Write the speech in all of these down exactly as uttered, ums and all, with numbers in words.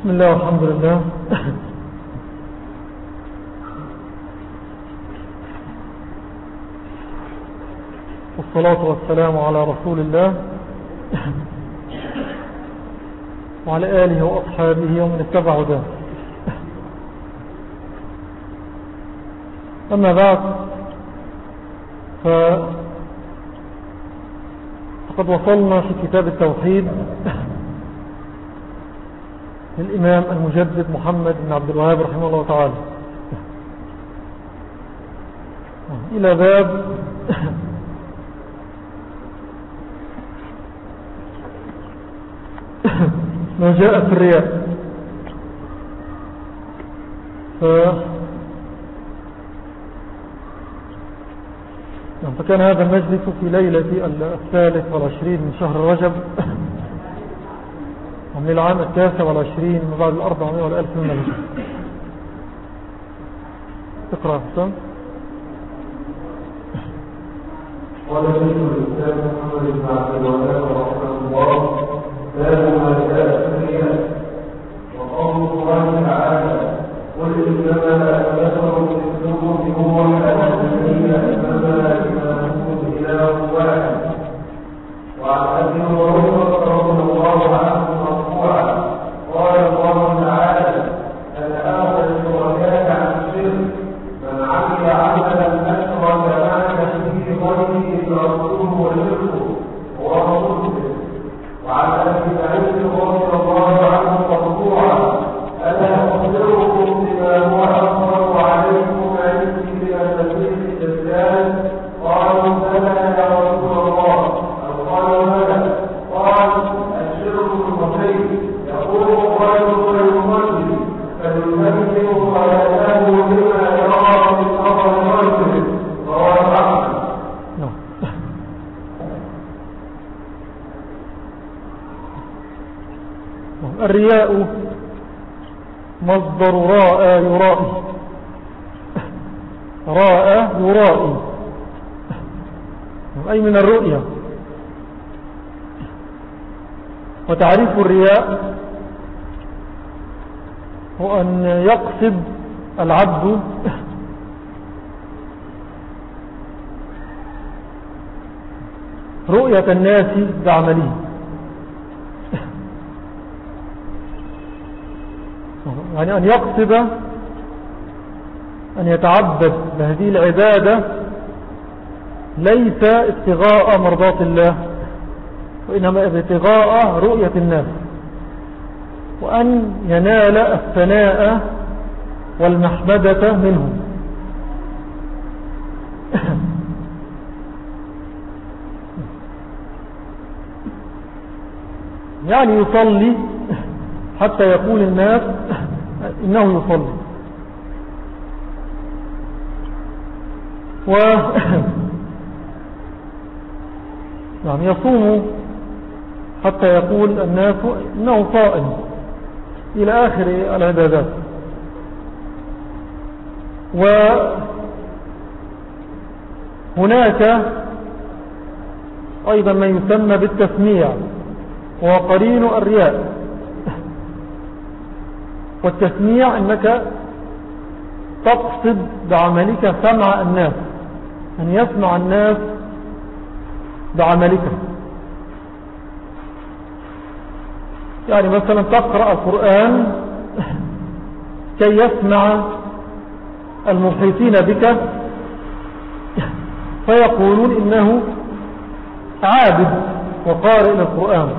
بسم الله والحمد لله. والصلاة والسلام على رسول الله وعلى آله وأصحابه ومن اتبع هداه. أما بعد، فقد وصلنا في كتاب التوحيد للإمام المجدد محمد بن عبد الوهاب رحمه الله تعالى إلى باب ما جاء في الرياء. فكان هذا المجلس في ليلة الثالث والعشرين من شهر رجب من العام التاسع والعشرين من بعد الأربعمائة والألف من الهجرة. اقرأ حسام. قال شيخ الإسلام محمد بن عبد الوهاب رحمه الله: باب ما جاء في الرياء. وقول الله تعالى: قل إنما البشر مثلكم يوحى إلي أنما إلهكم إله واحد. وعن أبي هريرة رضي الله عنه مرفوعا قال الله تعالى: أنا أغنى الشركاء عن الشرك من عمل عملا أشرك معك فيه غيري فأرسله وشركه ورسوله. وعن أبي سعيد رضي الله عنه مرفوعا: ألا أخبركم بما هو أفضل عليكم عندي من المسيح الدجال؟ قالوا: بلى يا رسول الله. قال: ماذا؟ قال: الشرك الخفي، يقول الرجل ويصلي فيمكن صلاته بما يرى من أمر الرجل. رواه أحمد. الرياء مصدر راء يرائي، راء يرائي أي من الرؤية. وتعريف الرياء هو أن يقصد العبد رؤية الناس بعمله، يعني أن يقصد أن يتعبد بهذه العبادة ليس ابتغاء مرضات الله، وإنما ابتغاء رؤية الناس، وأن ينال الثناء والمحمدة منهم. يعني يصلي حتى يقول الناس إنه يصلي، و يعني يصوم حتى يقول الناس إنه صائم، إلى آخر العبادات. وهناك أيضا ما يسمى بالتسميع، وهو قرين الرياء. والتسميع أنك تقصد بعملك سمع الناس، أن يسمع الناس بعملك. يعني مثلا تقرأ القرآن كي يسمع المحيطين بك فيقولون إنه عابد وقارئ للقرآن.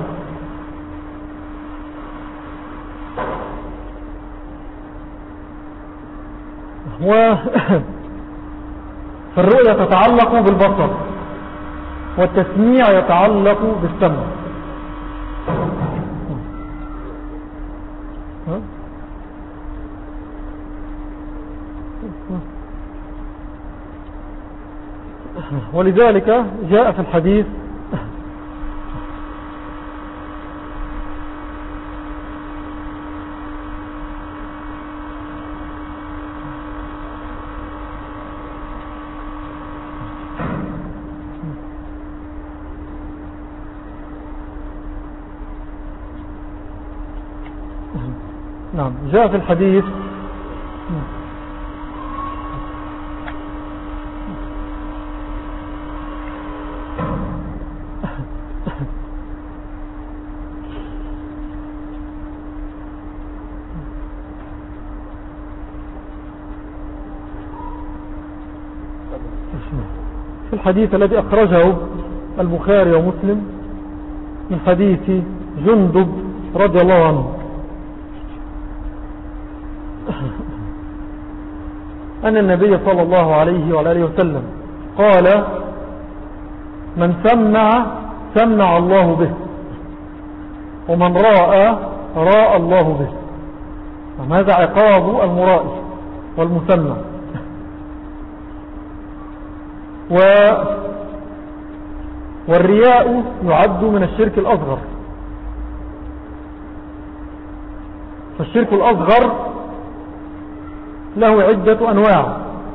فالرؤية تتعلق بالبصر، والتسميع يتعلق بالسمع. ولذلك جاء في الحديث نعم جاء في الحديث في الحديث الذي أخرجه البخاري ومسلم من حديث جندب رضي الله عنه أن النبي صلى الله عليه وعلى آله وسلم قال: من سمع سمع الله به، ومن راى راى الله به. هذا عقاب المرائي والمسمع. و والرياء يعد من الشرك الأصغر. فالشرك الأصغر له عدة أنواع،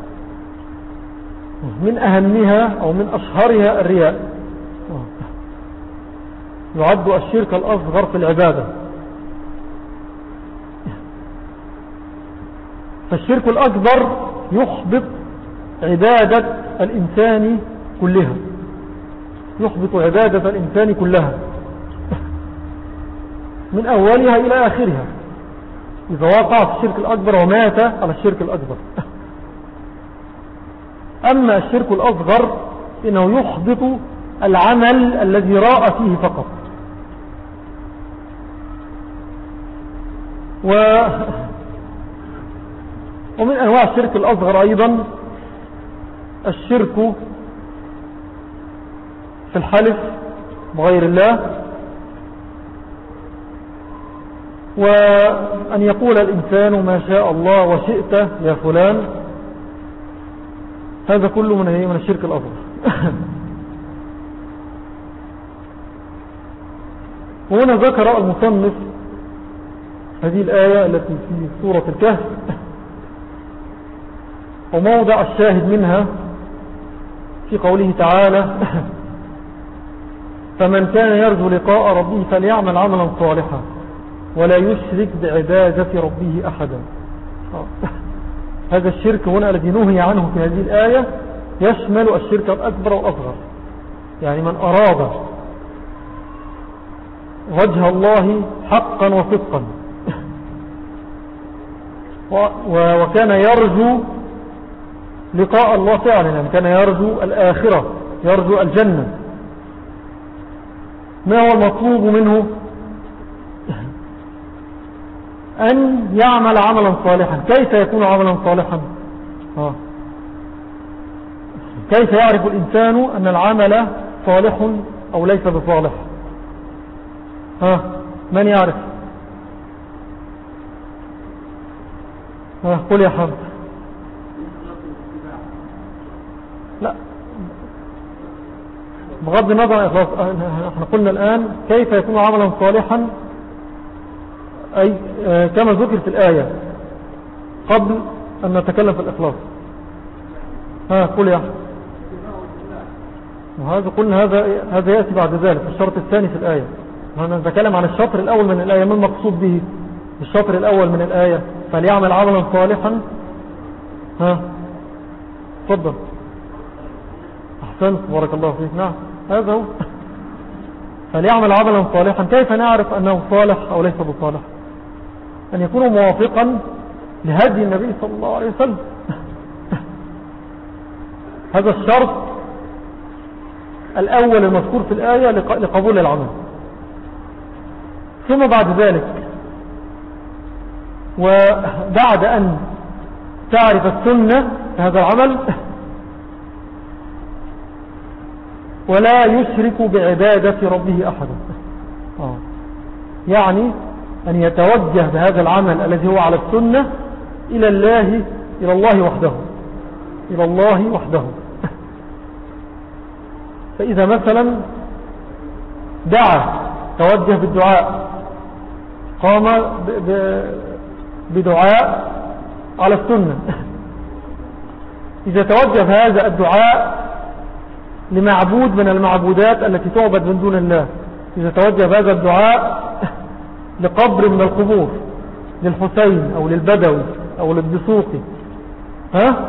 من أهمها أو من أشهرها الرياء. يعد الشرك الأصغر في العبادة. فالشرك الأكبر يحبط عبادة الإنسان كلها، يحبط عبادة الإنسان كلها من أولها إلى آخرها، إذا وقع في الشرك الأكبر ومات على الشرك الأكبر. أما الشرك الأصغر إنه يحبط العمل الذي راء فيه فقط. و... ومن أنواع الشرك الأصغر أيضا الشرك في الحلف بغير الله، وأن يقول الإنسان ما شاء الله وشئت يا فلان. هذا كله من من الشرك الأصغر. وهنا ذكر المصنف هذه الآية التي في سورة الكهف، وموضع الشاهد منها في قوله تعالى: فمن كان يرجو لقاء ربه فليعمل عملا صالحا ولا يشرك بعبادة ربه أحدا. هذا الشرك هنا الذي نهي عنه في هذه الآية يشمل الشرك الأكبر والأصغر. يعني من أراد وجه الله حقا وصدقا وكان يرجو لقاء الله فعلا، يعني كان يرجو الآخرة، يرجو الجنة، ما هو المطلوب منه؟ أن يعمل عملا صالحا. كيف يكون عملا صالحا؟ آه. كيف يعرف الإنسان أن العمل صالح أو ليس بصالح؟ ها، من يعرف؟ ها، قل يا حمد. لا، بغض النظر احنا قلنا الآن كيف يكون عملا صالحا، أي كما ذكر في الآية قبل أن نتكلم في الإخلاص. ها، قل يا حمد. وهذا قلنا هذا هذا يأتي بعد ذلك في الشرط الثاني في الآية. أنا نتكلم عن الشطر الأول من الآية. ما المقصود به الشطر الأول من الآية؟ فليعمل عملا صالحا. ها، تفضل. أحسنت، بارك الله فيك. نعم، هذا هو. فليعمل عملا صالحا. كيف نعرف أنه صالح أو ليس بصالح؟ أن يكون موافقا لهدي النبي صلى الله عليه وسلم. هذا الشرط الأول المذكور في الآية لقبول العمل. ثم بعد ذلك وبعد أن تعرف السنة في هذا العمل ولا يشرك بعبادة ربه أحدا. آه. يعني أن يتوجه بهذا العمل الذي هو على السنة إلى الله إلى الله وحده إلى الله وحده. فإذا مثلا دعا، توجه بالدعاء، قام بدعاء على السنة، إذا توجه هذا الدعاء لمعبود من المعبودات التي تعبد من دون الله، إذا توجه هذا الدعاء لقبر من القبور، للحسين أو للبدوي أو للدسوقي، ها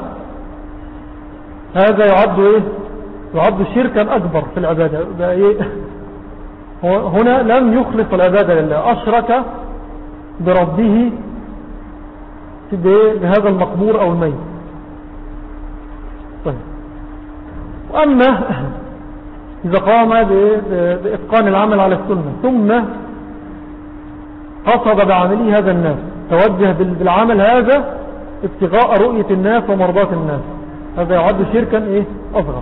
هذا يعد إيه؟ يعد شركا أكبر في العبادة. إيه؟ هنا لم يخلص العبادة لله، أشرك بربه بهذا المقبور أو الميت. طيب. وأما إذا قام بإتقان العمل على السنة ثم قصد بعمله هذا الناس، توجه بالعمل هذا ابتغاء رؤية الناس ومرضاة الناس، هذا يعد شركا إيه؟ أصغر.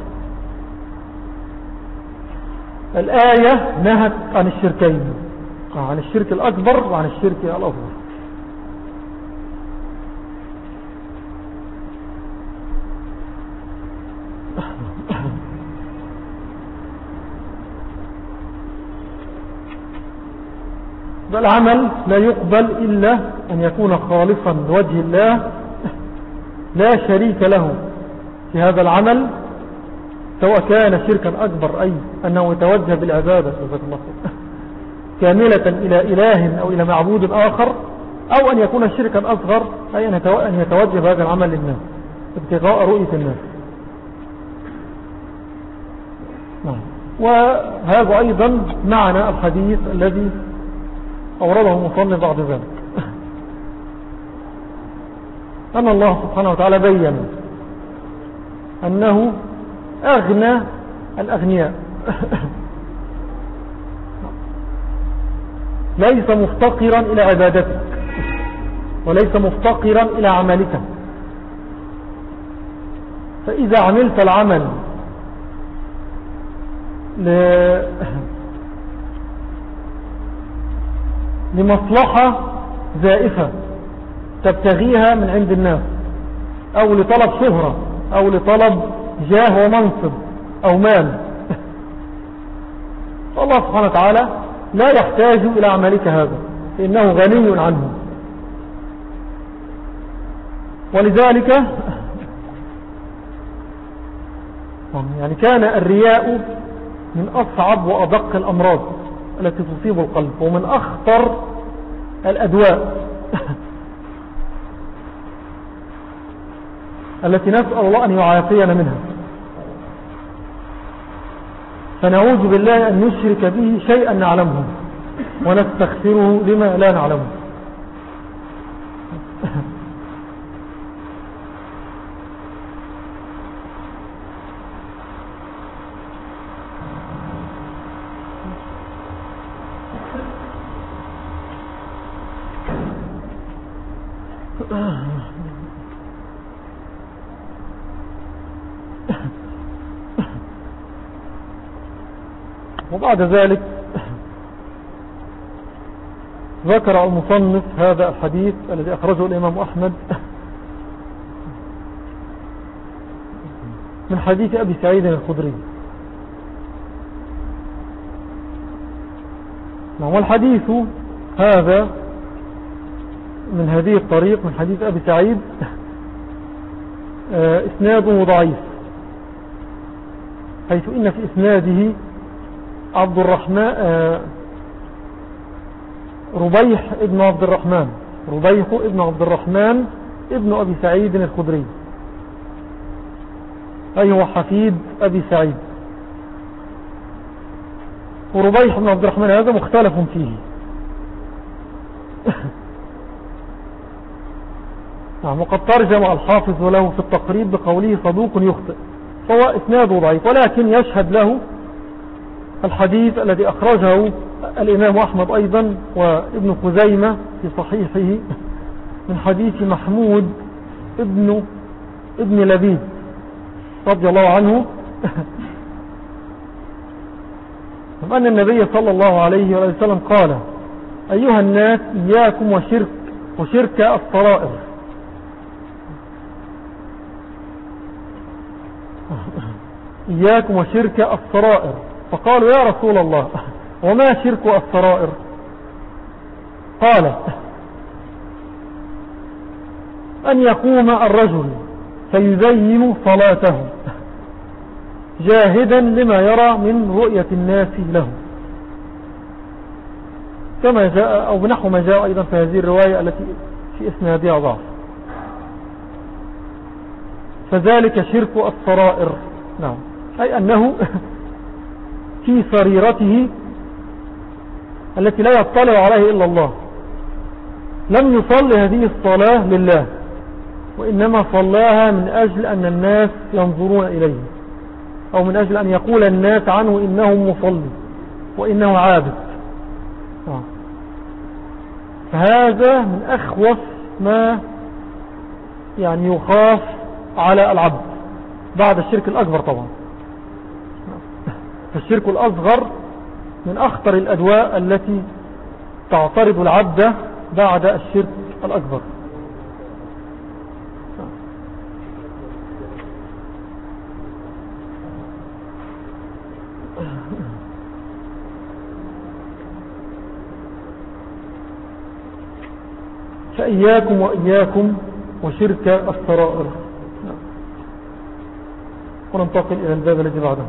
الآية نهت عن الشركين، عن الشرك الأكبر وعن الشرك الأصغر. العمل لا يقبل إلا أن يكون خالصا لوجه الله لا شريك له في هذا العمل، سواء كان شركا أكبر أي أنه يتوجه بالعبادة كاملة إلى إله أو إلى معبود آخر، أو أن يكون شركا أصغر أي أن يتوجه بهذا العمل للناس ابتغاء رؤية الناس. وهذا أيضا معنى الحديث الذي أورده المصنف بعد ذلك، أن الله سبحانه وتعالى بيّن أنه أغنى الأغنياء ليس مفتقرا إلى عبادتك وليس مفتقرا إلى عملك. فإذا عملت العمل لمصلحة زائفة تبتغيها من عند الناس، أو لطلب شهرة أو لطلب جاه ومنصب أو مال، فالله سبحانه وتعالى لا يحتاج إلى عملك هذا، فإنه غني عنه. ولذلك يعني كان الرياء من أصعب وأدق الأمراض التي تصيب القلب، ومن أخطر الأدواء التي نسأل الله أن يعافينا منها. فنعوذ بالله أن نشرك به شيئا نعلمه ونستغفره لما لا نعلمه. وبعد ذلك ذكر المصنف هذا الحديث الذي أخرجه الإمام أحمد من حديث أبي سعيد الخدري. والحديث هذا من هذه الطريق من حديث أبي سعيد إسناده ضعيف، حيث إن في إسناده عبد الرحمن ربيح ابن عبد الرحمن ربيح ابن عبد الرحمن ابن أبي سعيد الخدري، أي هو حفيد أبي سعيد. وربيح ابن عبد الرحمن هذا مختلف فيه نعم. وقد ترجم الحافظ له في التقريب بقوله صدوق يخطئ، فهو إسناده ضعيف، ولكن يشهد له الحديث الذي أخرجه الإمام أحمد أيضا وابن خزيمة في صحيحه من حديث محمود ابن ابن لبيد رضي الله عنه أن النبي صلى الله عليه وسلم قال: أيها الناس إياكم وشرك وشرك الصرائر، إياكم وشرك الصرائر. فقالوا: يا رسول الله وما شرك الصرائر؟ قال: أن يقوم الرجل فيزين صلاته جاهدا لما يرى من رؤية الناس له، كما جاء أو بنحو ما جاء أيضا في هذه الرواية التي في إسنادها ضعف. فذلك شرك السرائر. نعم، أي أنه في سريرته التي لا يطلع عليه إلا الله لم يصلي هذه الصلاة لله، وإنما صلاها من أجل أن الناس ينظرون إليه، أو من أجل أن يقول الناس عنه إنه مصلي وإنه عابد. فهذا من أخوف ما يعني يخاف على العبد بعد الشرك الأكبر طبعا. فالشرك الأصغر من أخطر الأدواء التي تعترض العبد بعد الشرك الأكبر. فإياكم وإياكم وشرك السرائر. وننتقل إلى الباب الذي بعده.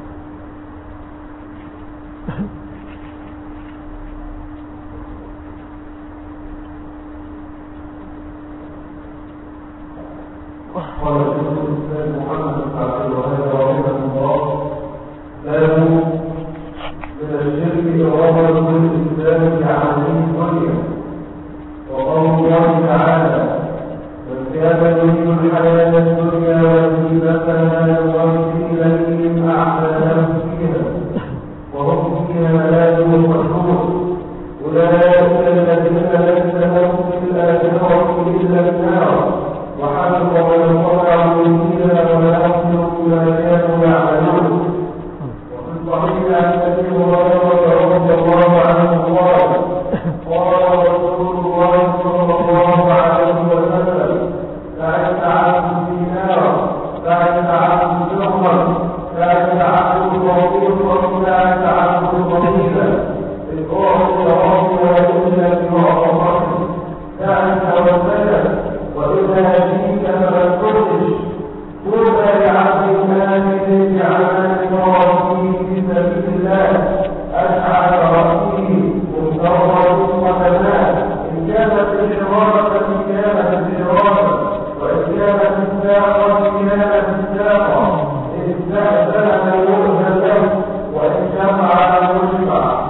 قال الإنسان محمد عبد الوهاب رحمه الله: لا من الشرك إرادة الإنسان بعمله الدنيا، وقول الله تعالى: من كان يريد الحياة الدنيا وزينتها نوفي إليهم أعمالهم فيها وهم فيها لا ينقصون، أولئك الذين ليس لهم في الآخرة إلا النار وحسب من صنعوا فيها ويحسن ما كانوا يعملون. وفي الصحيح عن ابي هريره رضي الله عنه قال: قال رسول الله صلى الله عليه وسلم: لا يتعبد في نار، لا يتعبد جهرا، لا يتعبد طريقا، لا يتعبد طريقا، بالقرب ربي وإلا بمعرفته، لا يتوسل وإذا جئت فلا تخرج. طوبى لعبد آمن بعمل راسه في سبيل الله، أسعد راسه مضطر قدماه، إن كانت الحرارة كانت الحرارة، وإن كانت الساقة كانت الساقة، إن استأذن يؤذن له، وإن شفع يشفع.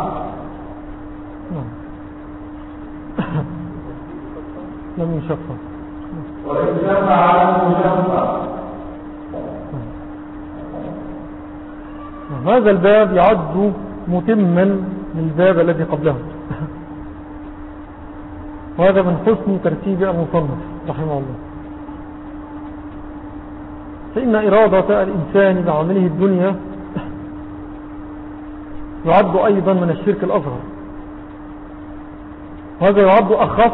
لم يشفع وإن شفع له شفع. هذا الباب يعد متما للباب الذي قبله، وهذا من حسن ترتيب المصنف رحمه الله. فإن إرادة الإنسان بعمله الدنيا يعد أيضا من الشرك الأصغر، وهذا يعد أخف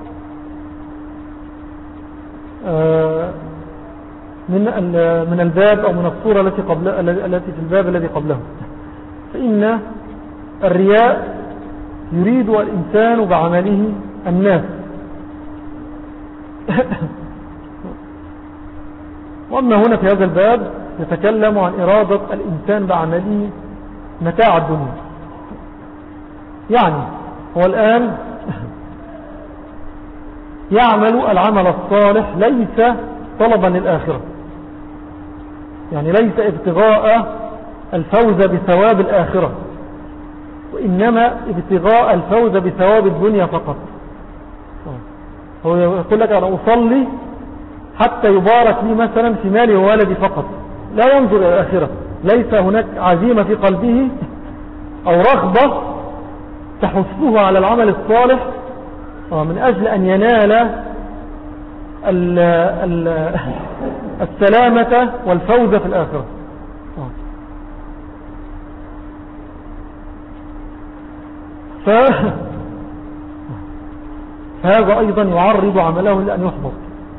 من من الباب أو من الصورة التي قبل التي في الباب الذي قبله. فإن الرياء يريد الإنسان بعمله الناس، وأما هنا في هذا الباب يتكلم عن إرادة الإنسان بعمله متاع الدنيا. يعني هو الآن يعمل العمل الصالح ليس طلبا للآخرة، يعني ليس ابتغاء الفوز بثواب الآخرة، وإنما ابتغاء الفوز بثواب الدنيا فقط. هو يقول لك أنا أصلي حتى يبارك لي مثلا في مالي وولدي فقط، لا ينظر إلى الآخرة، ليس هناك عزيمة في قلبه أو رغبة تحثه على العمل الصالح من أجل أن ينال ال ال السلامة والفوز في الآخرة. فهذا أيضا يعرض عمله لأن يحبط،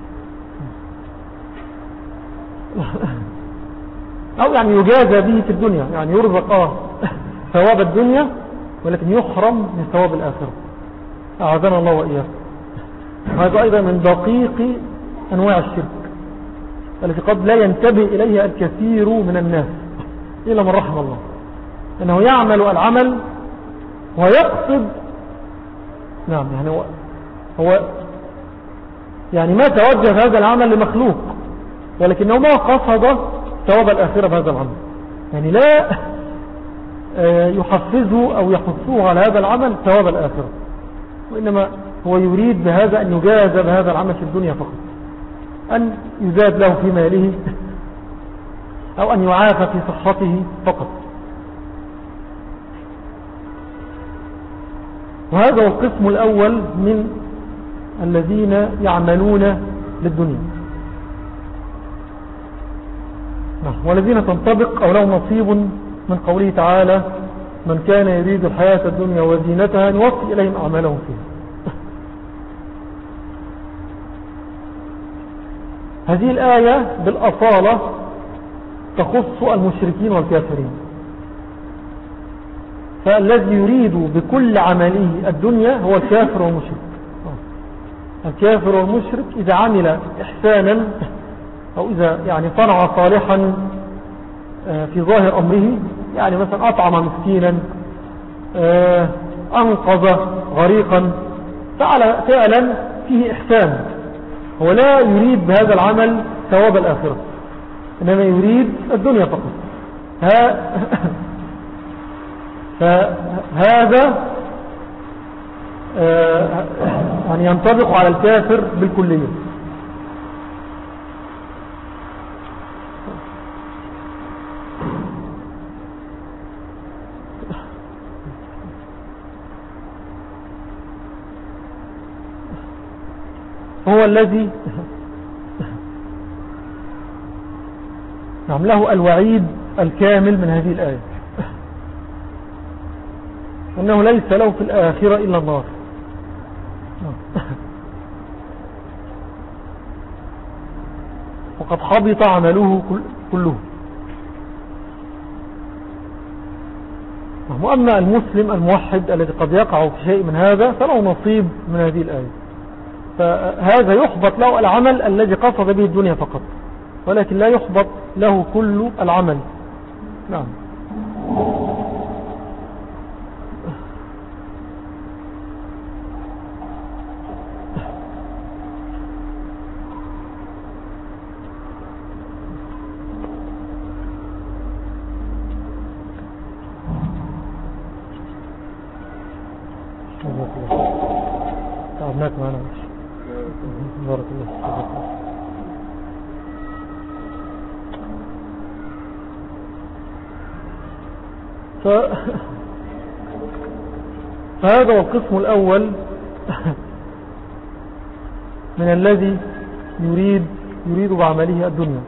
أو يعني يجازى به في الدنيا، يعني يرزق آه ثواب الدنيا ولكن يحرم من ثواب الآخرة. أعاذنا الله وإياه. هذا أيضا من دقيق أنواع الشرك التي قد لا ينتبه إليها الكثير من الناس إلا من رحم الله، أنه يعمل العمل ويقصد نعم يعني هو, هو يعني ما توجه هذا العمل لمخلوق، ولكنه ما قصد ثواب الآخرة بهذا العمل، يعني لا يحفزه أو يحثه على هذا العمل ثواب الآخرة، وإنما هو يريد بهذا أن يجازى بهذا العمل في الدنيا فقط، أن يزاد له في ماله أو أن يعافى في صحته فقط. وهذا هو القسم الأول من الذين يعملون للدنيا، والذين تنطبق أو لهم نصيب من قوله تعالى من كان يريد الحياة الدنيا وزينتها نوفي إليهم أعمالهم فيها. هذه الآية بالأصالة تخص المشركين والكافرين، فالذي يريد بكل عمله الدنيا هو الكافر والمشرك. الكافر والمشرك إذا عمل إحسانا أو إذا يعني صنع صالحا في ظاهر أمره، يعني مثلا أطعم مسكينا، أنقذ غريقا، فعل فعلا فيه إحسان، هو لا يريد بهذا العمل ثواب الآخرة، إنما يريد الدنيا فقط. فهذا يعني ينطبق على الكافر بالكلية. هو الذي نعم له الوعيد الكامل من هذه الآية، أنه ليس له في الآخرة إلا النار. وقد حبط عمله كله. وأما المسلم الموحد الذي قد يقع في شيء من هذا فله نصيب من هذه الآية، فهذا يحبط له العمل الذي قصد به الدنيا فقط، ولكن لا يحبط له كل العمل. نعم. تعبناك معنا بارك الله. ف... فهذا هو القسم الأول من الذي يريد يريد بعمله الدنيا.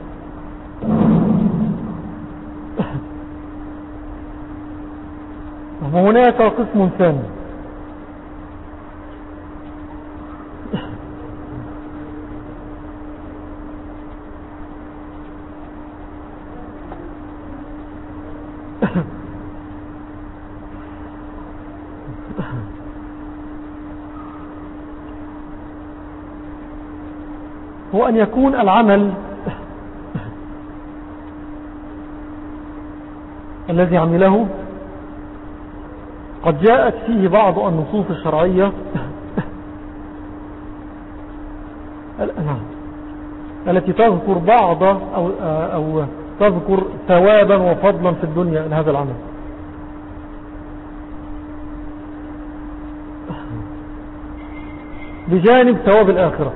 وهناك قسم ثاني هو أن يكون العمل الذي عمله قد جاءت فيه بعض النصوص الشرعية التي تذكر بعض أو, أو تذكر ثوابا وفضلا في الدنيا لهذا العمل، بجانب ثواب الآخرة.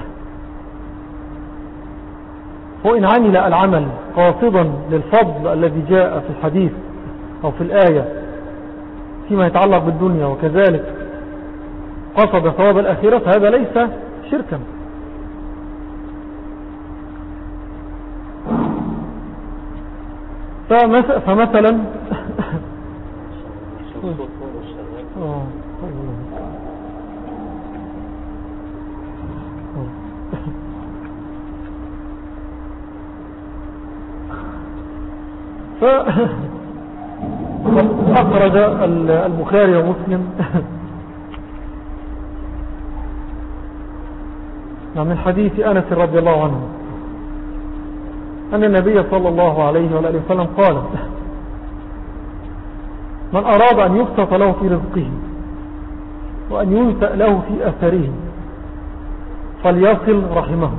وإن عمل العمل قاصدا للفضل الذي جاء في الحديث أو في الآية فيما يتعلق بالدنيا، وكذلك قصد ثواب الآخرة، فهذا ليس شركا. فمثلا فأخرج البخاري ومسلم من حديث أنس رضي الله عنه أن النبي صلى الله عليه وآله وسلم قال: من أراد أن يبسط له في رزقه وأن ينسأ له في أثره فليصل رحمه.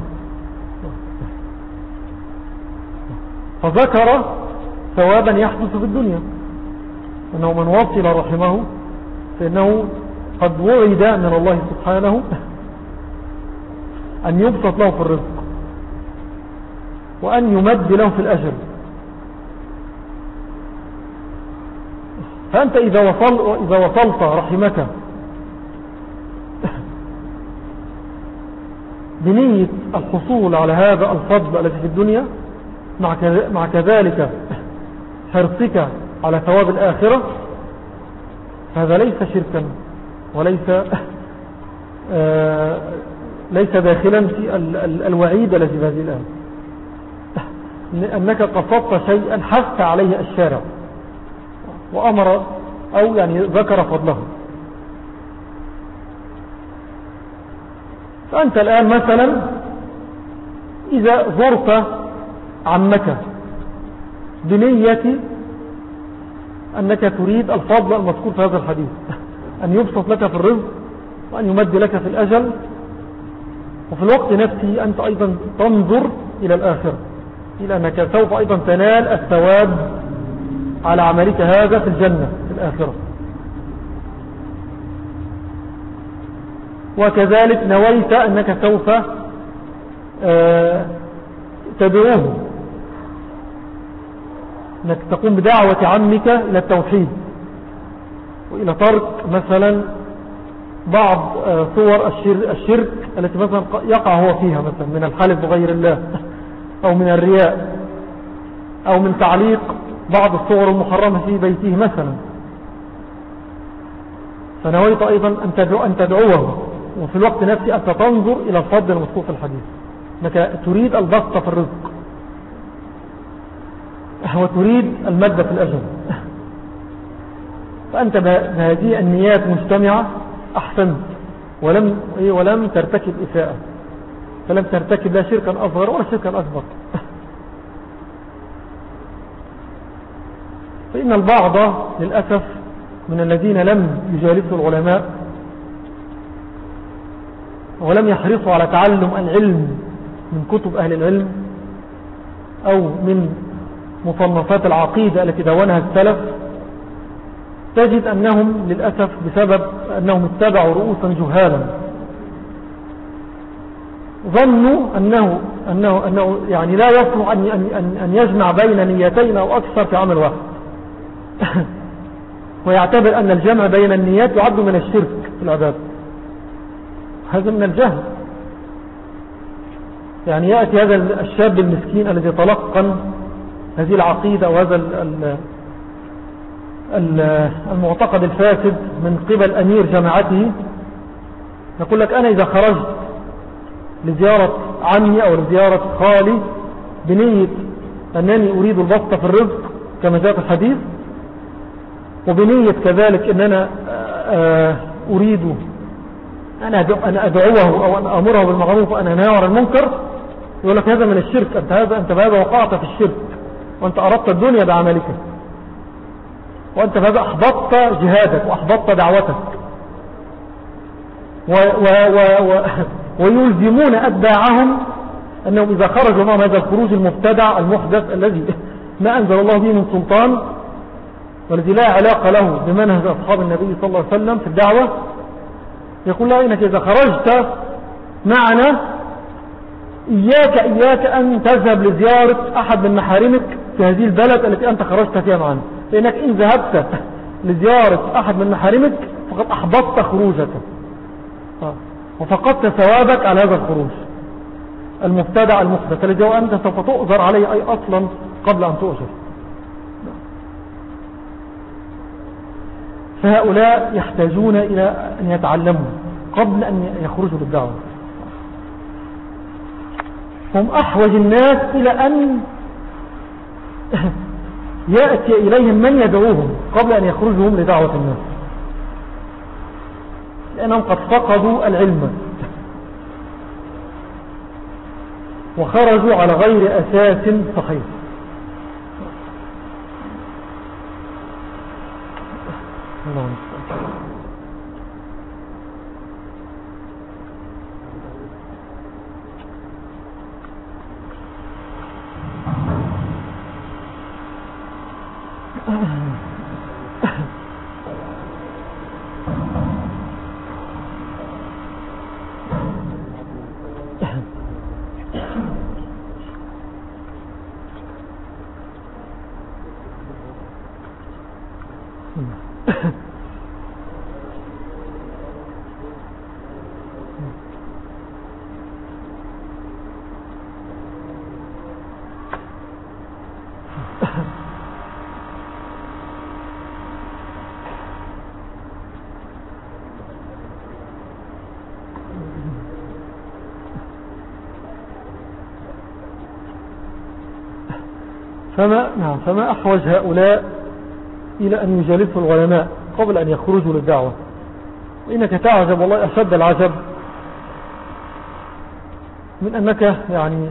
فذكر ثوابا يحدث في الدنيا، أنه من وصل رحمه فإنه قد وعد من الله سبحانه أن يبسط له في الرزق وأن يمد له في الأجر. فأنت إذا, وصل إذا وصلت رحمك بنية الحصول على هذا الفضل الذي في الدنيا مع كذلك حرصك على ثواب الآخرة، هذا ليس شركا وليس آه ليس داخلا في الوعيد الذي في هذه الآية، لأنك قصدت شيئا حث عليه الشارع وأمر أو يعني ذكر فضله. فأنت الآن مثلا إذا زرت عمك بنية أنك تريد الفضل المذكور في هذا الحديث، أن يبسط لك في الرزق وأن يمد لك في الأجل، وفي الوقت نفسه أنت أيضا تنظر إلى الآخرة، إلى أنك سوف أيضا تنال الثواب على عملك هذا في الجنة في الآخرة. وكذلك نويت أنك سوف تدعوه، أنك تقوم بدعوة عمك إلى التوحيد وإلى ترك مثلا بعض صور الشرك التي مثلا يقع هو فيها، مثلا من الحلف بغير الله أو من الرياء أو من تعليق بعض الصور المحرمة في بيته مثلا. فنويت أيضا أن تدعو أن تدعوه، وفي الوقت نفسه أنت تنظر إلى الفضل المذكور في الحديث، أنك تريد البسط في الرزق وتريد المادة في الأجل. فأنت بهذه النيات مجتمعة أحسنت ولم, ولم ترتكب إساءة، فلم ترتكب لا شركا أصغر ولا شركا أكبر. فإن البعض للأسف من الذين لم يجالسوا العلماء ولم يحرصوا على تعلم العلم من كتب أهل العلم أو من مصنفات العقيدة التي دونها السلف، تجد أنهم للأسف بسبب أنهم اتبعوا رؤوسا جهالا ظنوا أنه, أنه, أنه يعني لا يصلح أن, أن, أن يجمع بين نيتين أو أكثر في عمل واحد ويعتبر أن الجمع بين النيات يعد من الشرك في العبادة. هذا من الجهل. يعني يأتي هذا الشاب المسكين الذي تلقن هذه العقيدة وهذا المعتقد الفاسد من قبل أمير جماعته، يقول لك أنا إذا خرجت لزيارة عمي أو لزيارة خالي بنية أنني أريد البسط في الرزق كما جاء في الحديث، وبنية كذلك أن أنا أريد أن أدعوه أو أن أمره بالمعروف وأن أنهى عن المنكر، يقول لك هذا من الشرك، أنت هذا أنت بهذا وقعت في الشرك، وأنت أردت الدنيا بعملك، وأنت بهذا أحبطت جهادك وأحبطت دعوتك. و و و و ويلزمون أتباعهم أنهم إذا خرجوا معهم هذا الخروج المبتدع المحدث الذي ما أنزل الله به من سلطان والذي لا علاقة له بمنهج أصحاب النبي صلى الله عليه وسلم في الدعوة، يقول له إنك إذا خرجت معنا إياك إياك أن تذهب لزيارة أحد من محارمك في هذه البلد التي أنت خرجت فيها معنا، لأنك إن ذهبت لزيارة أحد من محارمك فقد أحبطت خروجك وفقدت ثوابك على هذا الخروج المبتدع المحدث الذي هو أنت سوف تؤذر عليه أي أصلا قبل أن تؤجر. فهؤلاء يحتاجون إلى أن يتعلموا قبل أن يخرجوا بالدعوة. هم أحوج الناس إلى أن يأتي إليهم من يدعوهم قبل أن يخرجوا هم لدعوة الناس، لأنهم قد فقدوا العلم وخرجوا على غير أساس صحيح. الله فما, نعم فما أحوج هؤلاء إلى أن يجالسوا العلماء قبل أن يخرجوا للدعوة. وإنك تعجب والله أشد العجب من أنك يعني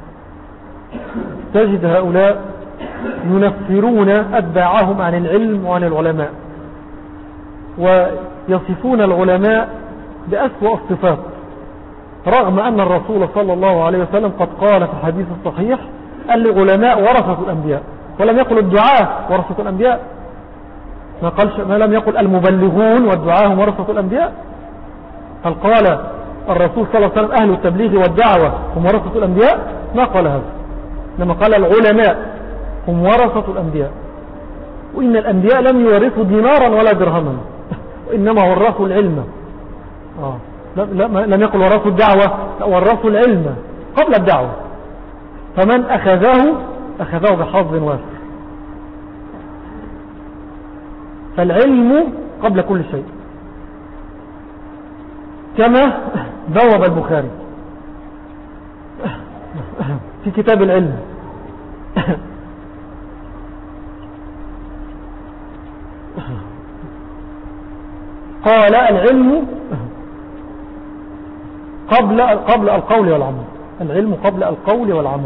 تجد هؤلاء ينفرون أتباعهم عن العلم وعن العلماء، ويصفون العلماء بأسوأ الصفات، رغم أن الرسول صلى الله عليه وسلم قد قال في الحديث الصحيح العلماء ورثة الأنبياء، ولم يقل الدعاة ورثة الأنبياء، ما, قالش ما لم يقل المبلغون والدعاة هم ورثة الأنبياء. هل قال الرسول صلى الله عليه وسلم أهل التبليغ والدعوة هم ورثة الأنبياء؟ ما قال هذا، لما قال العلماء هم ورثة الأنبياء، وإن الأنبياء لم يورثوا دينارا ولا درهما، وإنما ورثوا العلم. آه. لم يقل ورثوا الدعوة، ورثوا العلم قبل الدعوة، فمن أخذه أخذه بحظ وافر. فالعلم قبل كل شيء، كما بوب البخاري في كتاب العلم قال العلم قبل قبل القول والعمل، العلم قبل القول والعمل.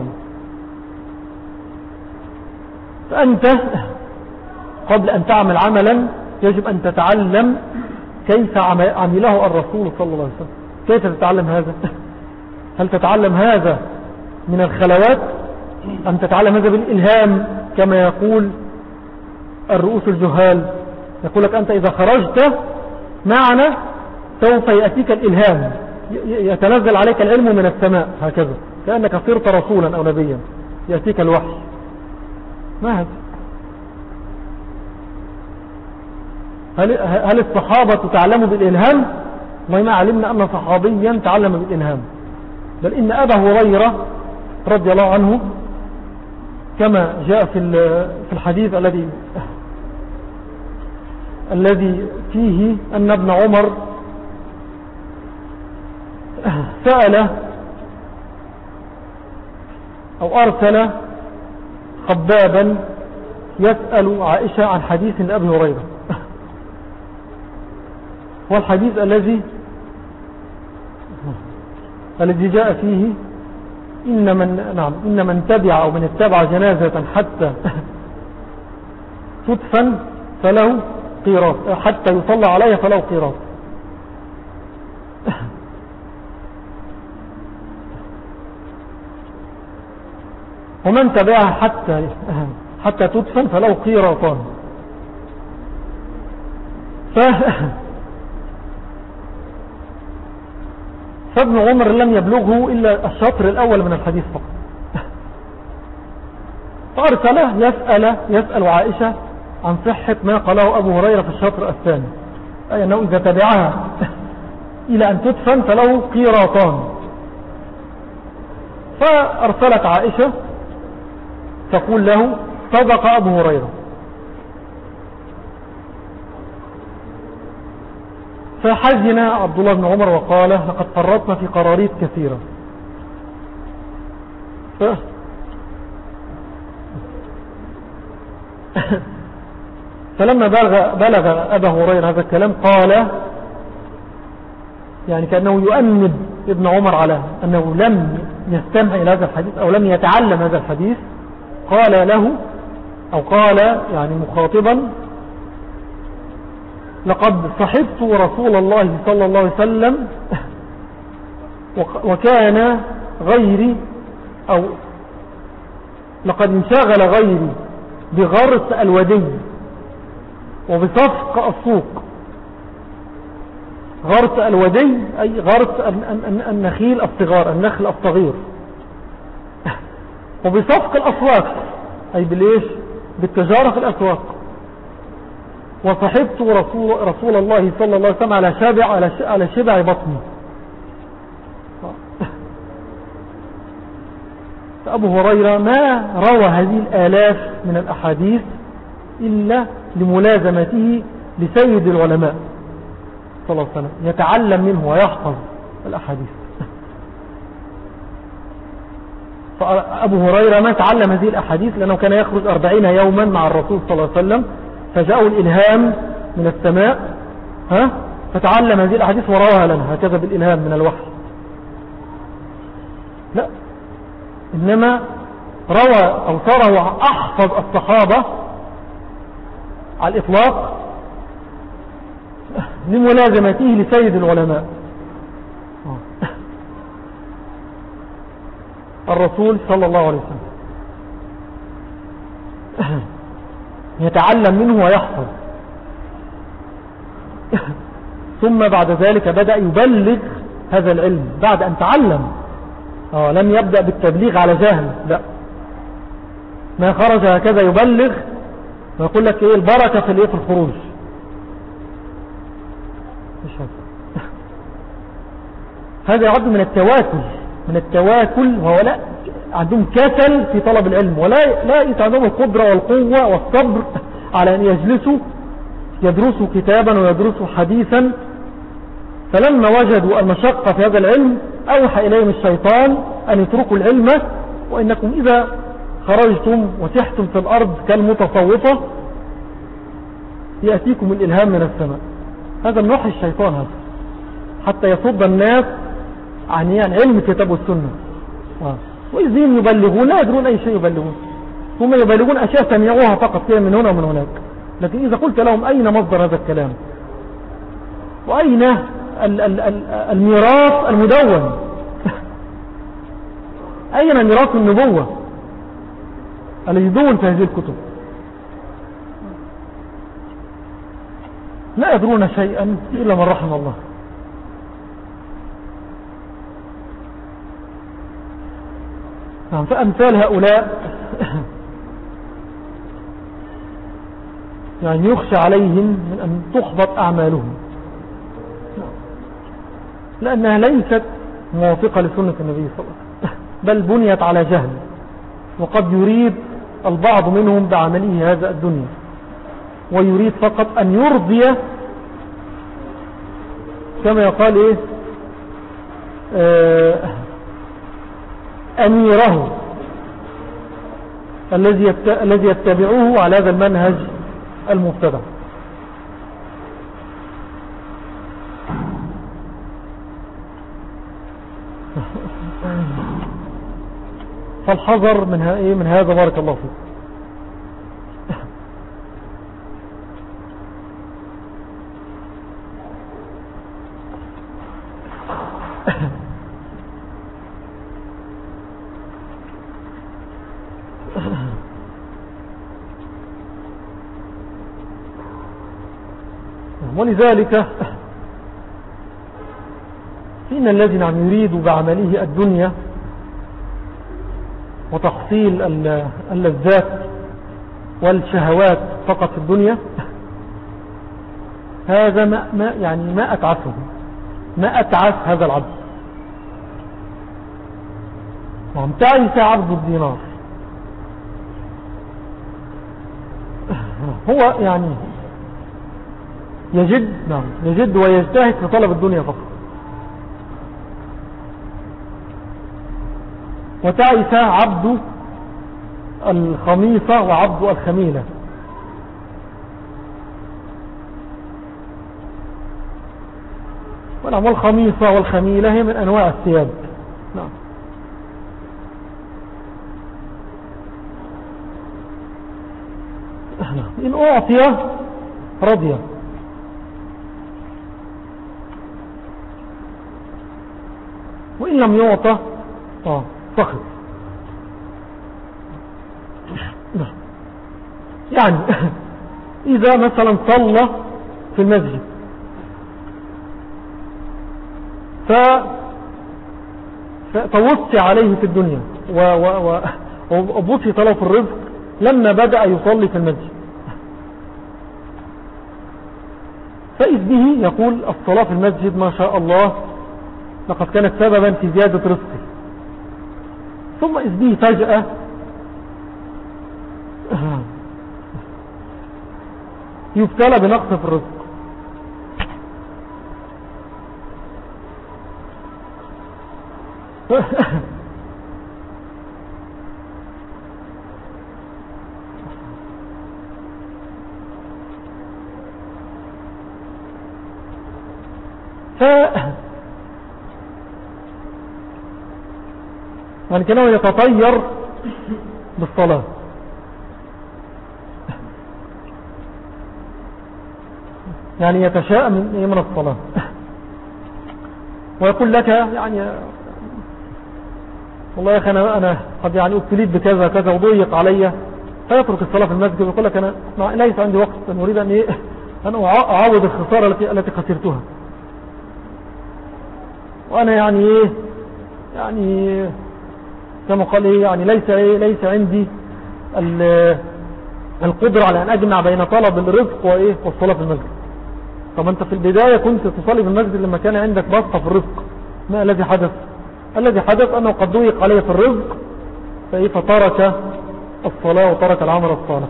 فأنت قبل أن تعمل عملا يجب أن تتعلم كيف عمله الرسول صلى الله عليه وسلم. كيف تتعلم هذا؟ هل تتعلم هذا من الخلوات أم تتعلم هذا بالإلهام كما يقول الرؤوس الجهال؟ يقول لك أنت إذا خرجت معنا سوف يأتيك الإلهام، يتنزل عليك العلم من السماء هكذا، كأنك صرت رسولا أو نبيا، يأتيك الوحي. ما هذا؟ هل, هل الصحابة تعلموا بالإلهام؟ ما علمنا أن صحابيا تعلم بالإلهام، بل إن أبا هريرة رضي الله عنه كما جاء في في الحديث الذي الذي فيه أن ابن عمر سأل أو أرسل خبابا يسأل عائشة عن حديث لأبي هريرة، والحديث الذي الذي جاء فيه إن من, نعم إن من تبع أو من اتبع جنازة حتى تدفن فله قيراط، حتى يصلى عليها فله قيراط. ومن تبعها حتى حتى تدفن فله قيراطان. ف فابن عمر لم يبلغه إلا الشطر الأول من الحديث فقط، فأرسله يسأل, يسأل عائشة عن صحة ما قاله أبو هريرة في الشطر الثاني، أي أنه إذا تبعها إلى أن تدفن فله قيراطان. فأرسلت عائشة تقول له صدق أبو هريرة. فحزن عبد الله بن عمر وقال لقد فرطنا في قراريط كثيرة. ف... فلما بلغ, بلغ أبا هريرة هذا الكلام قال، يعني كأنه يؤمن ابن عمر على أنه لم يستمع إلى هذا الحديث أو لم يتعلم هذا الحديث، قال له أو قال يعني مخاطبا لقد صحبت رسول الله صلى الله عليه وسلم وكان غيري أو لقد انشغل غيري بغرس الودي وبصفق السوق. غرس الودي أي غرس النخيل الصغار، النخل الصغير، وبصفق الأسواق أي بالإيش؟ بالتجارة في الأسواق. وصحبت رسول, رسول الله صلى الله عليه وسلم على شبع, على شبع بطني. فأبو هريرة ما روى هذه الآلاف من الأحاديث إلا لملازمته لسيد العلماء صلى الله عليه وسلم، يتعلم منه ويحفظ الأحاديث. فأبو هريرة ما تعلم هذه الأحاديث لأنه كان يخرج أربعين يوما مع الرسول صلى الله عليه وسلم، فجاءه الإلهام من السماء ها فتعلم هذه الأحاديث ورواها لنا هكذا بالإلهام من الوحي. لا، إنما روى أو صار أحفظ الصحابة على الإطلاق لملازمته لسيد العلماء الرسول صلى الله عليه وسلم، يتعلم منه ويحفظ. ثم بعد ذلك بدأ يبلغ هذا العلم بعد أن تعلم. آه لم يبدأ بالتبليغ على جهل، لا، ما خرج هكذا يبلغ ويقول لك ايه البركة في الايه في الخروج. هذا يعد من التواكل، من التواكل، وهو لا عندهم كسل في طلب العلم، ولا لا عندهم القدرة والقوة والصبر على أن يجلسوا يدرسوا كتابا ويدرسوا حديثا. فلما وجدوا المشقة في هذا العلم أوحى إليهم الشيطان أن يتركوا العلم، وإنكم إذا خرجتم وتحتم في الأرض كالمتصوفة يأتيكم الإلهام من السماء. هذا من وحي الشيطان، هذا حتى يصد الناس عن يعني علم الكتاب والسنة. آه. وإذين يبلغون لا يدرون أي شيء يبلغون، هم يبلغون أشياء سمعوها فقط كده من هنا ومن هناك. لكن إذا قلت لهم أين مصدر هذا الكلام وأين ال ال ال الميراث المدون أين ميراث النبوة الذي يدون في هذه الكتب، لا يدرون شيئا إلا من رحم الله. فأمثال هؤلاء يعني يخشى عليهم من أن تحبط أعمالهم، لأنها ليست موافقة لسنة النبي صلى الله عليه وسلم، بل بنيت على جهل. وقد يريد البعض منهم بعمله هذا الدنيا، ويريد فقط أن يرضي كما يقال إيه آه أميره الذي الذي يتبعوه على هذا المنهج المبتدع. فالحذر من ايه من هذا، بارك الله فيك. ولذلك إن الذين عم يريدوا بعمله الدنيا وتحصيل اللذات والشهوات فقط في الدنيا، هذا ما, ما يعني ما أتعسه، ما أتعس هذا العبد. وعم تعيس عبد الدينار، هو يعني يجد نعم يجد ويجتهد في طلب الدنيا فقط. وتعيس عبد الخميصة وعبد الخميلة. ونعم الخميصة والخميلة هي من أنواع الثياب. نعم. إن أعطي رضي، وإن لم يعطى آه فخر. يعني إذا مثلا صلى في المسجد فوسع عليه في الدنيا وبسط له في الرزق لما بدأ يصلي في المسجد، فإذ به يقول الصلاة في المسجد ما شاء الله لقد كانت سببا في زيادة رزقه، ثم إذ به فجأة يبتلى بنقص في الرزق. ف يعني كانه يتطير بالصلاة، يعني يتشاءم من الصلاة ويقول لك يعني والله يا أخي أنا, أنا قد يعني ابتليت بكذا كذا وضيق علي، فيترك الصلاة في المسجد ويقول لك أنا ليس عندي وقت، أن أريد أن, إيه أن أعوض الخسارة التي, التي خسرتها، وأنا يعني إيه يعني كما قال إيه يعني ليس, إيه ليس عندي القدرة على أن أجمع بين طلب الرزق وإيه والصلاة في المسجد. طب أنت في البداية كنت تصلي في المسجد لما كان عندك بسطة في الرزق، ما الذي حدث؟ الذي حدث أنه قد ضيق عليه في الرزق فإيه فترك الصلاة وترك العمل الصالح.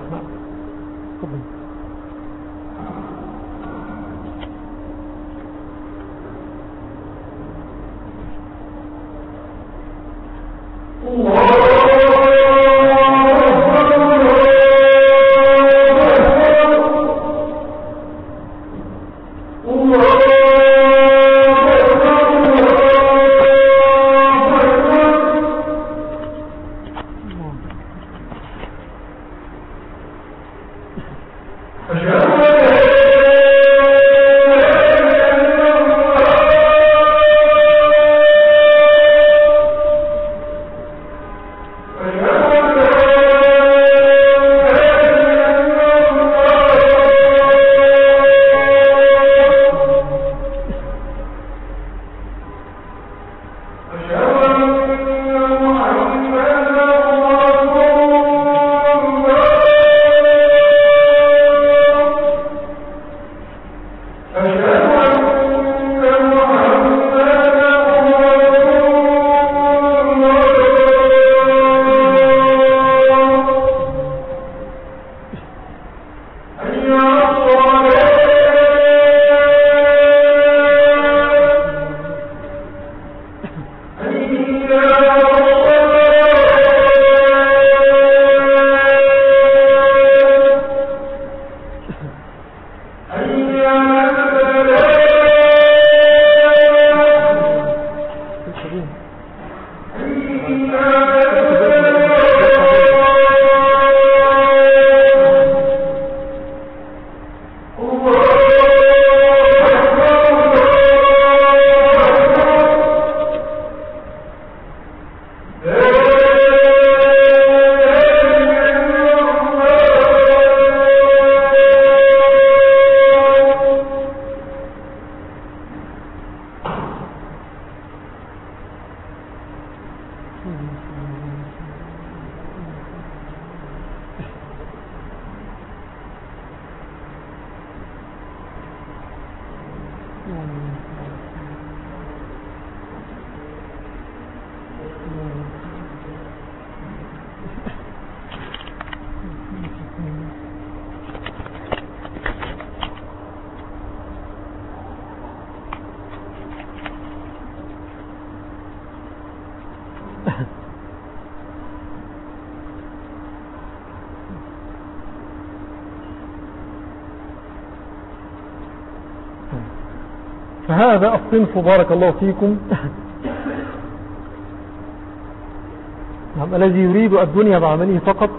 فهذا الصنف بارك الله فيكم الذي يريد الدنيا بعمله فقط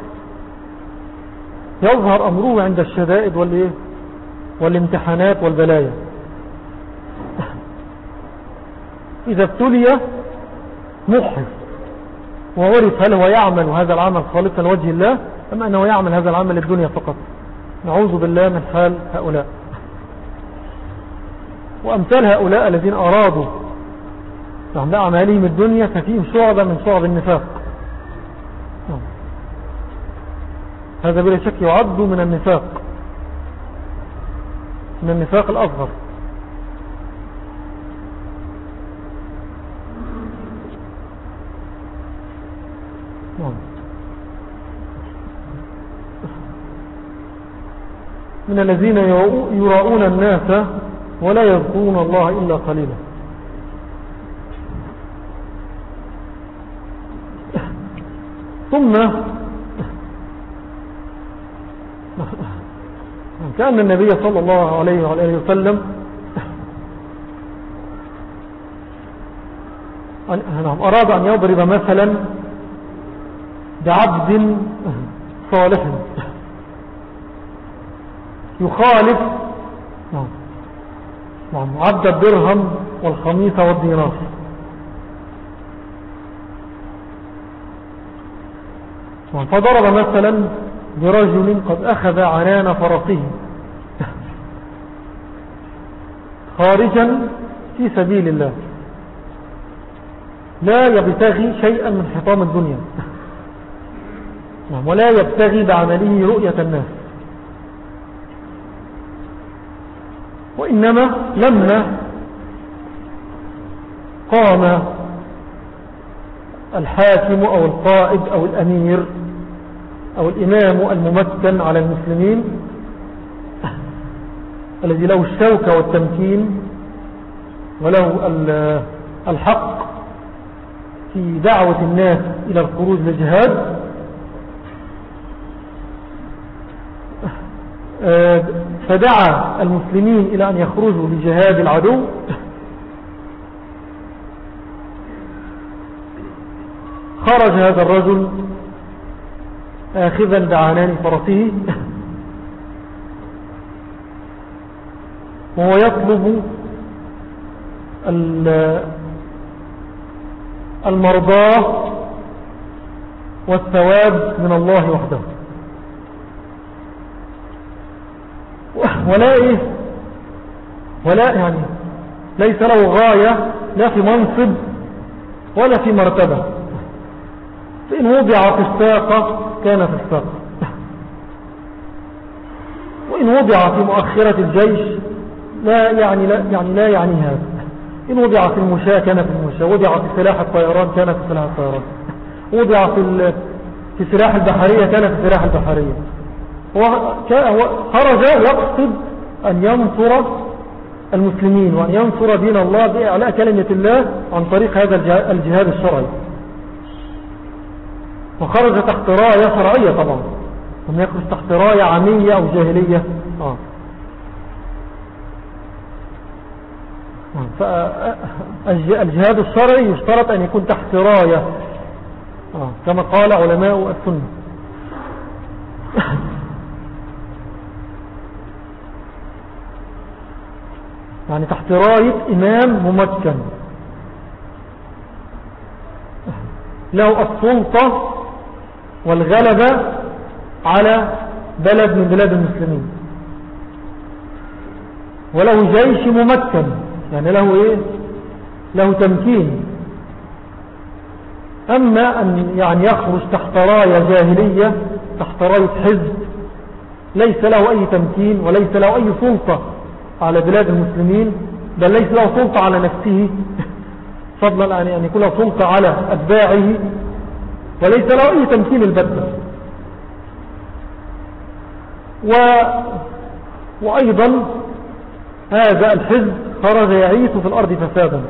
يظهر أمره عند الشدائد والامتحانات والبلايا. إذا ابتلي محرص وعرف هل هو يعمل هذا العمل خالصا لوجه الله أما أنه يعمل هذا العمل للدنيا فقط. نعوذ بالله من حال هؤلاء. وأمثال هؤلاء الذين أرادوا عند أعمالهم الدنيا ففيهم شعبة من شعب النفاق. هذا بلا شك يعد من النفاق، من النفاق الأصغر. من الذين يراؤون الناس ولا يذكرون الله إلا قليلا. ثم كأن النبي صلى الله عليه وآله وسلم أراد أن يضرب مثلا بعبد صالح يخالف عبد الدرهم والخميس والدينار. فضرب مثلا برجل قد أخذ عنان فرسه خارجا في سبيل الله لا يبتغي شيئا من حطام الدنيا ولا يبتغي بعمله رؤية الناس، وإنما لما قام الحاكم أو القائد أو الأمير أو الإمام الممكن على المسلمين الذي له الشوكة والتمكين وله الحق في دعوة الناس إلى الخروج للجهاد، فدعا المسلمين إلى أن يخرجوا لجهاد العدو، خرج هذا الرجل آخذا بعنان فرسه وهو يطلب المرضاة والثواب من الله وحده، ولا إيه ولا يعني ليس له غاية لا في منصب ولا في مرتبة، فإن وضع في الساقة كان في الساقة، وإن وضع في مؤخرة الجيش لا يعني لا يعني, لا يعني هذا، إن وضع في المشاة كان في المشاة، وضع في سلاح الطيران كان في سلاح الطيران، وضع في في سلاح البحرية كان في سلاح البحرية. خرج يقصد أن ينصر المسلمين وأن ينصر دين الله بإعلاء كلمة الله عن طريق هذا الجهاد الشرعي، وخرج تحت راية شرعية طبعا، لم يخرج تحت راية عامية أو جاهلية. آه. فالجهاد الشرعي يشترط أن يكون تحت راية آه. كما قال علماء السنة. يعني تحت راية إمام ممكن له السلطة والغلبة على بلد من بلاد المسلمين، وله جيش ممكن يعني له إيه له تمكين. أما أن يعني يخرج تحت راية جاهلية تحت راية حزب ليس له أي تمكين وليس له أي سلطة على بلاد المسلمين، بل ليس له سلطة على نفسه فضلا أن يكون له سلطة على أتباعه، وليس له أي تمكين البتة. و... وأيضا هذا الحزب خرج يعيث في الأرض فسادا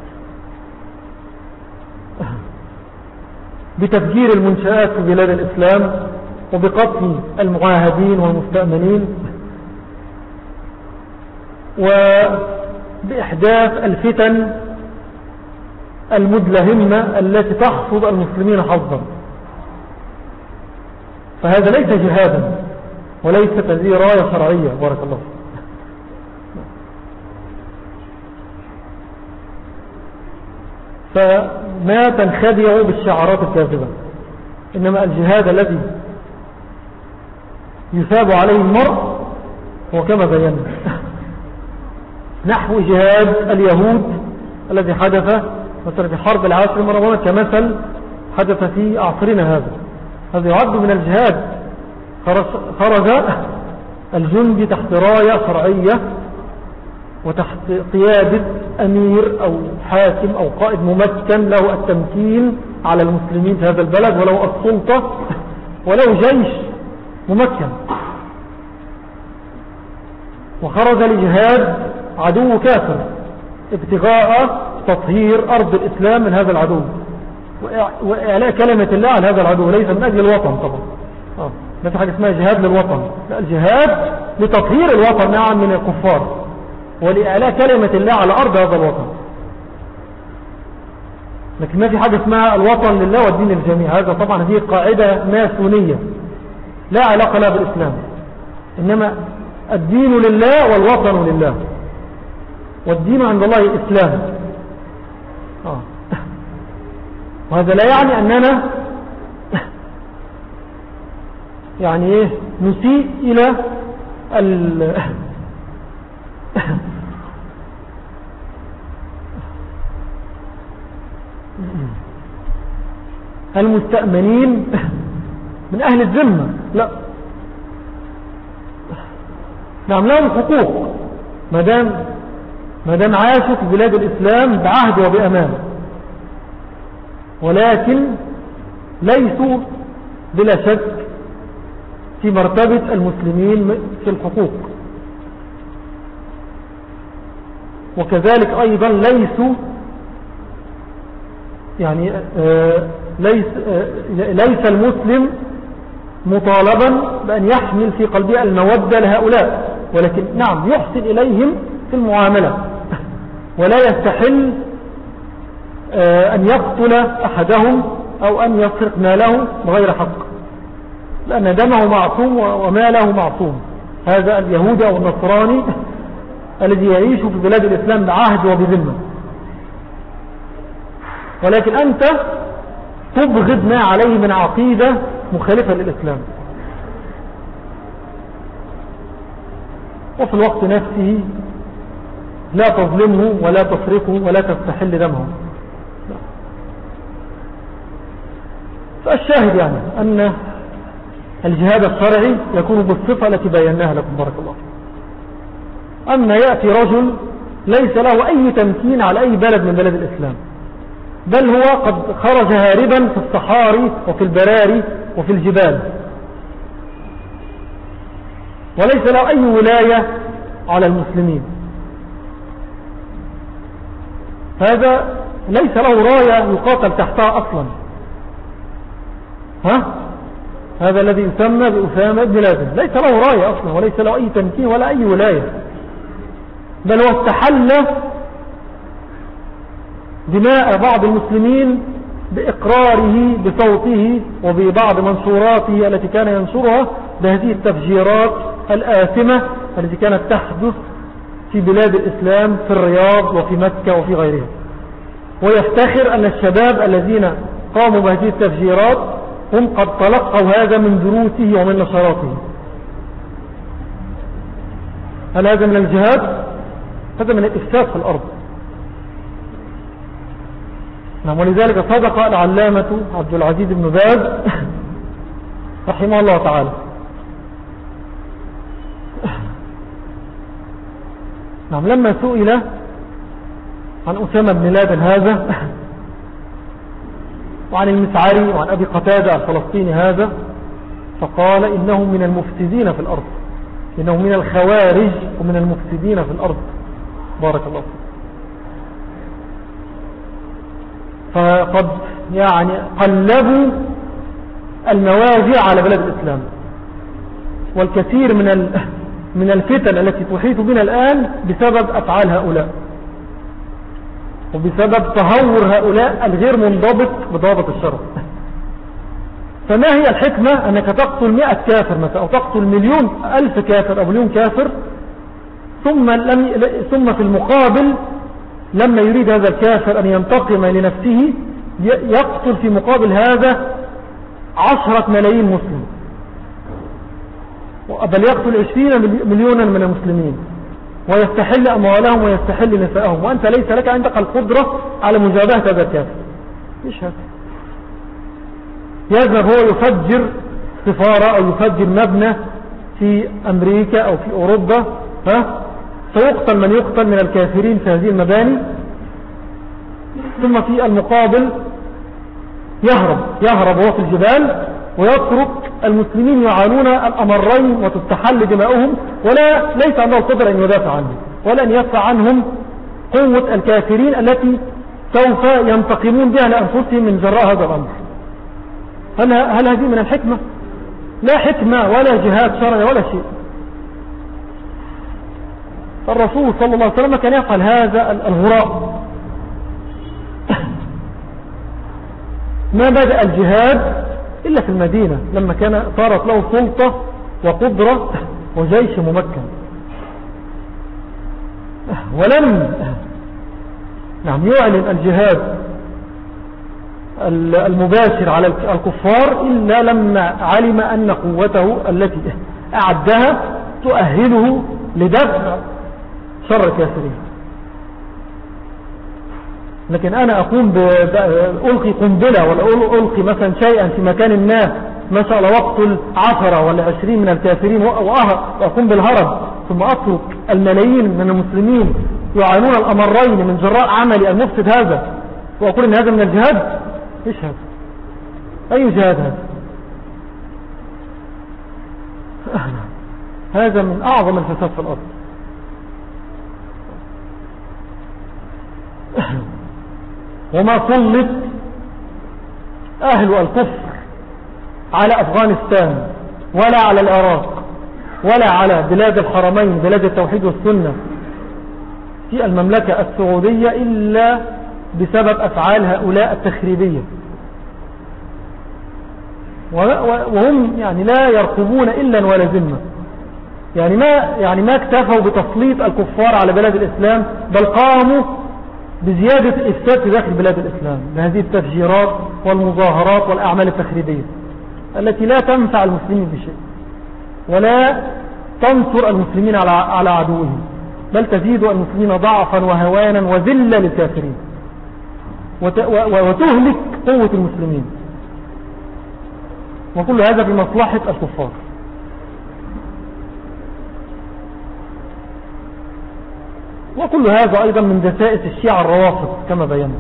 بتفجير المنشآت في بلاد الإسلام وبقتل المعاهدين والمستأمنين وبإحداث الفتن المدلهمة التي تحفظ المسلمين حظا. فهذا ليس جهادا وليس هذه راية شرعية. بارك الله. فما تنخدعوا بالشعارات الكاذبة، إنما الجهاد الذي يثاب عليه المرء هو كما بينا نحو جهاد اليهود الذي حدث مثلا في حرب العاشر من رمضان كمثل حدث في عصرنا هذا. هذا يعد من الجهاد. خرج الجندي تحت راية شرعية وتحت قيادة أمير أو حاكم أو قائد ممكن له التمكين على المسلمين في هذا البلد ولو السلطة ولو جيش ممكن، وخرج لجهاد عدو كافر ابتغاء تطهير أرض الإسلام من هذا العدو وإعلاء كلمة الله على هذا العدو، ليس من أجل الوطن طبعا. آه. ما في حاجة اسمها جهاد للوطن، لا، الجهاد لتطهير الوطن نعم من الكفار ولإعلاء كلمة الله على أرض هذا الوطن، لكن ما في حاجة اسمها الوطن لله والدين للجميع. هذا طبعا هذه قاعدة ماسونية لا علاقة لها بالإسلام، إنما الدين لله والوطن لله، والدين عند الله الإسلام. آه. وهذا لا يعني أننا يعني إيه نسيء إلى ال المستأمنين من أهل الذمة، لا، نعم لهم حقوق ما دام ما دام عاشوا في بلاد الإسلام بعهد وبأمان، ولكن ليسوا بلا شك في مرتبة المسلمين في الحقوق، وكذلك أيضا ليسوا يعني آه ليس, آه ليس المسلم مطالبا بأن يحمل في قلبه المودة لهؤلاء، ولكن نعم يحسن إليهم في المعاملة ولا يستحل آه أن يقتل أحدهم أو أن يسرق ماله بغير حق، لأن دمه معصوم وماله معصوم. هذا اليهودي أو النصراني الذي يعيش في بلاد الإسلام بعهد وبذمة، ولكن أنت تبغض ما عليه من عقيدة مخالفة للإسلام، وفي الوقت نفسه لا تظلمه ولا تسرقه ولا تستحل دمه. فالشاهد يعني أن الجهاد الشرعي يكون بالصفة التي بيناها لكم بارك الله. أما يأتي رجل ليس له أي تمكين على أي بلد من بلد الإسلام، بل هو قد خرج هاربا في الصحاري وفي البراري وفي الجبال، وليس له أي ولاية على المسلمين، هذا ليس له راية يقاتل تحتها أصلا. ها؟ هذا الذي يسمى بأسامة بن لادن ليس له راية أصلا وليس له أي تمكين ولا أي ولاية، بل هو استحل دماء بعض المسلمين بإقراره بصوته وببعض منشوراته التي كان ينشرها بهذه التفجيرات الآثمة التي كانت تحدث في بلاد الإسلام في الرياض وفي مكة وفي غيرها، ويفتخر أن الشباب الذين قاموا بهذه التفجيرات هم قد تلقوا هذا من دروسه ومن نشراته. هل هذا من الجهاد؟ هذا من الإفساد في الأرض. نعم، ولذلك صدق العلامة عبد العزيز بن باز رحمه الله تعالى. نعم، لما سئل عن أسامة بن لادن هذا وعن المسعري وعن أبي قتادة الفلسطيني هذا، فقال إنهم من المفسدين في الأرض، إنهم من الخوارج ومن المفسدين في الأرض. بارك الله فيك. فقد يعني قلبوا المواجع على بلاد الإسلام، والكثير من من الفتن التي تحيط بنا الآن بسبب أفعال هؤلاء وبسبب تهور هؤلاء الغير منضبط بضابط الشرع. فما هي الحكمة أنك تقتل مئة كافر مثلا أو تقتل مليون ألف كافر أو مليون كافر، ثم, لم ثم في المقابل لما يريد هذا الكافر أن ينتقم لنفسه يقتل في مقابل هذا عشرة ملايين مسلم، بل يقتل عشرين مليونا من المسلمين ويستحل أموالهم ويستحل نساءهم، وأنت ليس لك عندك القدرة على مجابهة هذا الكافر. إيش هذا؟ يذهب هو يفجر سفارة أو يفجر مبنى في أمريكا أو في أوروبا، ها؟ سيقتل من يقتل من الكافرين في هذه المباني، ثم في المقابل يهرب يهرب هو في الجبال ويترك المسلمين يعانون الأمرين وتستحل دماؤهم، ولا ليس عنده القدرة أن يدافع عنهم ولا أن يدفع عنهم قوة الكافرين التي سوف ينتقمون بها لأنفسهم من جراء هذا الأمر. هل, هل هذه من الحكمة؟ لا حكمة ولا جهاد شرعي ولا شيء. الرسول صلى الله عليه وسلم كان يفعل هذا الهراء. ما بدأ الجهاد إلا في المدينة لما كان صارت له سلطة وقدرة وجيش ممكن، ولم نعم يعلن الجهاد المباشر على الكفار إلا لما علم أن قوته التي أعدها تؤهله لدفع شر الكافرين. لكن أنا أقوم بألقي قنبلة ولا ألقي مثلا شيئا في مكان ما ما شاء الله واقتل عشرة ولا عشرين من الكافرين وأقوم بالهرب، ثم أترك الملايين من المسلمين يعانون الأمرين من جراء عملي المفسد هذا وأقول إن هذا من الجهاد. إيش هذا؟ أي جهاد هذا؟ هذا من أعظم الفساد في الأرض. وما سلط أهل الكفر على أفغانستان ولا على العراق ولا على بلاد الحرمين بلاد التوحيد والسنة في المملكة السعودية إلا بسبب أفعال هؤلاء التخريبية، وهم يعني لا يرقبون إلا ولا ذمة. يعني ما يعني ما اكتفوا بتسليط الكفار على بلاد الإسلام، بل قاموا بزيادة الإفساد في داخل بلاد الإسلام بهذه التفجيرات والمظاهرات والأعمال التخريبية التي لا تنفع المسلمين بشيء ولا تنصر المسلمين على على عدوهم، بل تزيد المسلمين ضعفا وهوانا وذلة للكافرين وتهلك قوة المسلمين، وكل هذا بمصلحة الكفار. وكل هذا أيضا من دسائس الشيعة الروافض كما بينا.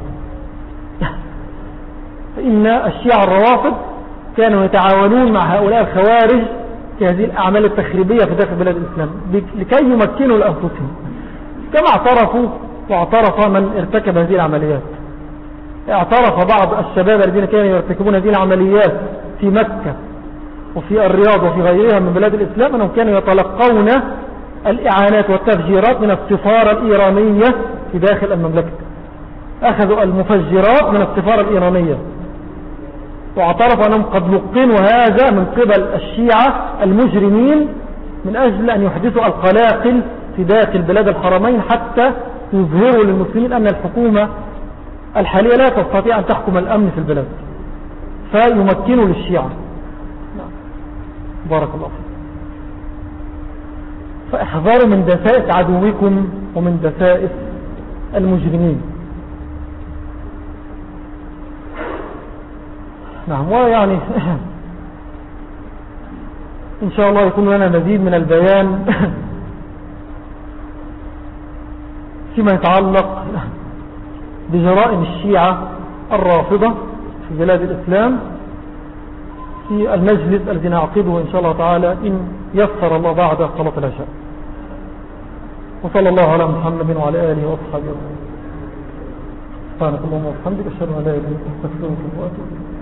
فإن الشيعة الروافض كانوا يتعاونون مع هؤلاء الخوارج في هذه الأعمال التخريبية في داخل بلاد الإسلام لكي يمكنوا لأنفسهم، كما اعترفوا واعترف من ارتكب هذه العمليات. اعترف بعض الشباب الذين كانوا يرتكبون هذه العمليات في مكة وفي الرياض وفي غيرها من بلاد الإسلام أنهم كانوا يتلقون الإعانات والتفجيرات من السفارة الإيرانية في داخل المملكة. أخذوا المفجرات من السفارة الإيرانية، واعترفوا أنهم قد لقنوا هذا من قبل الشيعة المجرمين من أجل أن يحدثوا القلاقل في داخل بلاد الحرمين حتى يظهروا للمسلمين أن الحكومة الحالية لا تستطيع أن تحكم الأمن في البلاد، فيمكنوا للشيعة. بارك الله فيك. فاحذروا من دسائس عدوكم ومن دسائس المجرمين. نعم. ويعني إن شاء الله يكون لنا مزيد من البيان فيما يتعلق بجرائم الشيعة الرافضة في بلاد الإسلام في المجلس الذي نعقده إن شاء الله تعالى إن يسر الله بعد صلاة العشاء. وصلى الله على محمد وعلى آله وصحبه وسلم. سبحانك اللهم وبحمدك أشهد أن لا إله إلا أنت أستغفرك وأتوب إليك.